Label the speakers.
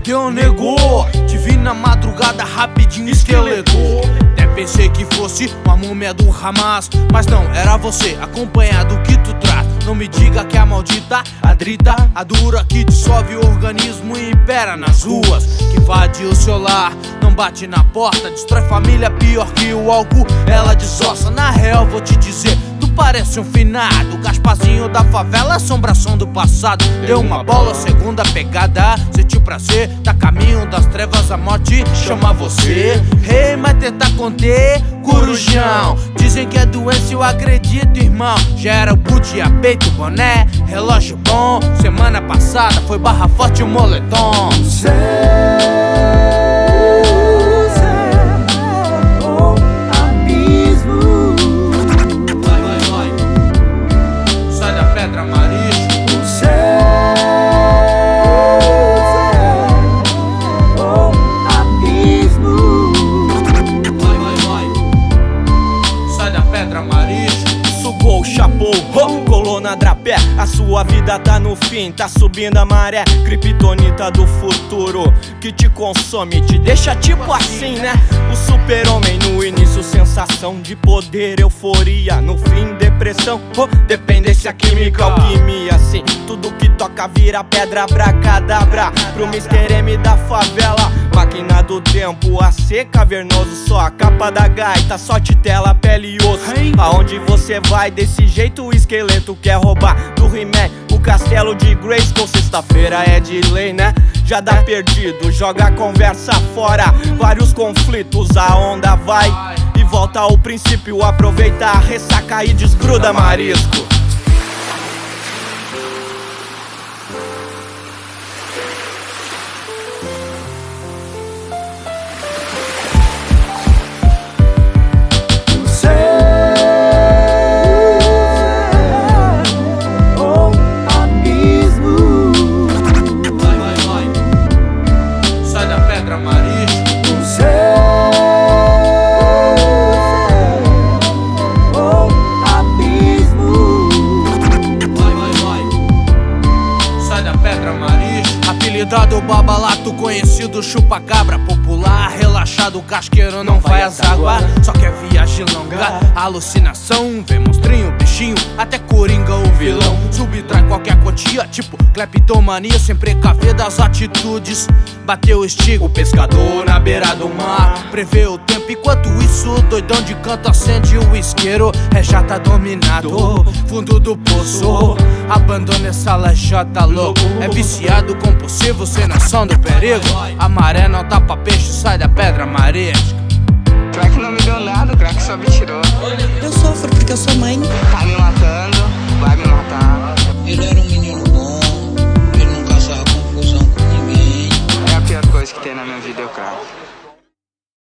Speaker 1: deu, negou. Te vi na madrugada rapidinho, esqueletou. Até pensei que fosse uma múmia do Hamas, mas não, era você, acompanhado que tu traz. Não me diga que a maldita, a drita, a dura que dissolve o organismo e impera nas ruas, que invade o seu lar, não bate na porta, destrói família pior que o álcool, ela desossa. Na real vou te dizer, tu parece um finado Gasparzinho da favela, assombração do passado. Deu uma bola, segunda pegada, sentiu prazer, tá caminho das trevas, a morte chama você. Rei, mas tenta conter, corujão. Dizem que é doença, eu acredito, irmão. Já era o boot, a peito, boné, relógio bom. Semana passada foi barra forte o moletom.
Speaker 2: Chapou, colou na drapé. A sua vida tá no fim, tá subindo a maré. Kryptonita do futuro que te consome, te deixa tipo assim, né? O super-homem no início, sensação de poder, euforia. No fim, depressão, dependência química, alquimia. Assim, tudo que toca vira pedra, abracadabra. Pro Mr. M da favela, máquina do tempo, AC cavernoso, só a capa da gaita, só tela, pele e osso. Aonde você vai desse jeito, o esqueleto quer roubar do He-Man o castelo de Grayskull. Sexta-feira é de lei, né? Já dá perdido, joga a conversa fora. Vários conflitos, a onda vai e volta ao princípio. Aproveita a ressaca e desgruda marisco.
Speaker 1: Apelidado Babalato, conhecido chupa-cabra, popular, relaxado, casqueiro, não vai às águas. Só quer viagem longa, alucinação, vê monstrinho, bichinho, até coringa o vilão. Subtrai qualquer quantia, tipo cleptomania, sem precaver das atitudes. Bateu o estigo, pescador na beira do mar, prevê o tempo, enquanto isso doidão de canto acende o isqueiro. É já tá dominado, fundo do poço, abandona essa lajota louco. É viciado, compulsivo, sem noção do perigo. A maré não tá pra peixe, sai da pedra marisca.
Speaker 3: Crack não me deu nada, crack só me tirou.
Speaker 4: Eu sofro porque eu sou mãe.
Speaker 3: Tá me matando, vai me matar.
Speaker 4: Ele era um menino